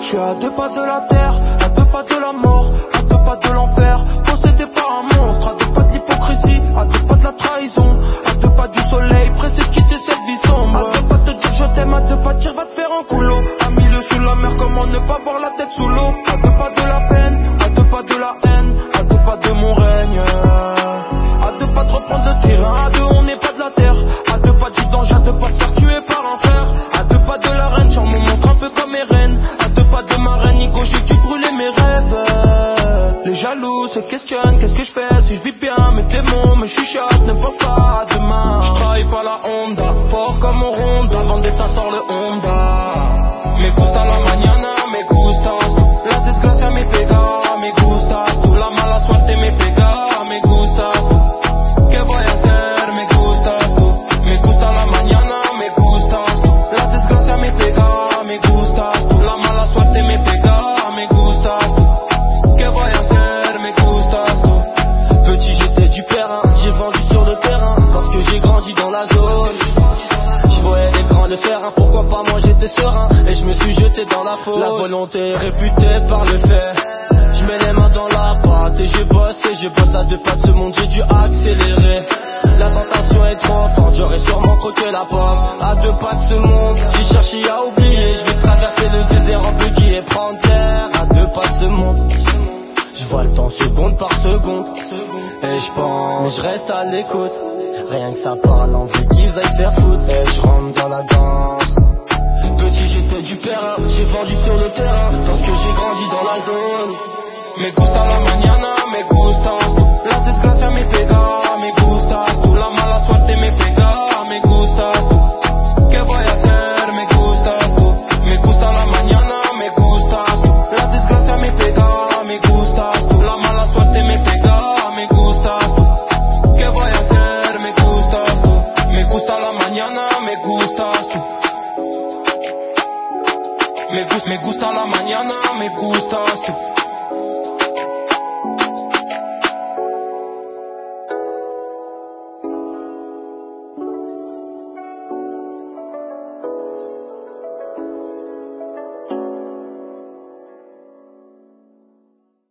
suis à 2 pas de la terre, à 2 pas de la mort, à 2 pas de l'enfer, possédé par un monstre, à 2 pas de l'hypocrisie, à 2 pas de la trahison, à 2 pas du soleil, pressé de quitter cette vie sombre, à 2 pas de te dire je t'aime, à 2 pas de dire va te faire un coulo, à milieu sous la mer, comment ne pas voir la tête sous l'eau, à 2 pas de la peine, à 2 pas de la haine, à 2 pas de mon règne, à 2 pas de reprendre le terrain, à 2 on n'est pas de la terre, à 2 pas du danger, à 2 pas de se faire tuer par un frère, à 2 pas de la reine, genre mon monstre un peu comme Eren, à 2 pas de ma reine, Nico j'ai dû brûler mes rêves. Les jaloux se questionnent, qu'est-ce que je fais si je vis bien, mes démons me chuchotent, ne pense pas à demain. Je travaille pas la Honda, fort comme on ronde, la vendetta sort le Honda. Me gusta la mañana, me gustas tú, la desgracia me pega, me gustas tú, la mala suerte me pega, me gustas tú. ¿Qué voy a hacer? Me gustas tú, me gusta la mañana, me gustas tú, la desgracia me pega, me gustas tú, la mala suerte me pega, me gustas tú. ¿Qué voy a hacer? Me gustas tú. Petit j'étais du terrain, j'ai vendu sur le terrain, parce que j'ai grandi dans la zone. Je voyais les grands le faire, hein, pourquoi pas moi j'étais serein, et je me suis jeté dans la fosse. La volonté est réputée par le fait, je mets les mains dans la pâte et je bosse à 2 pas de ce monde, j'ai dû accélérer. La tentation est trop forte, j'aurais sûrement croqué la pomme. À 2 pas de ce monde, j'ai cherché à oublier, je vais traverser le désert en buggy et prendre l'air. À 2 pas de ce monde, je vois le temps seconde par seconde, et je pense, mais je reste à l'écoute. Rien que ça parle, envie qu'ils aillent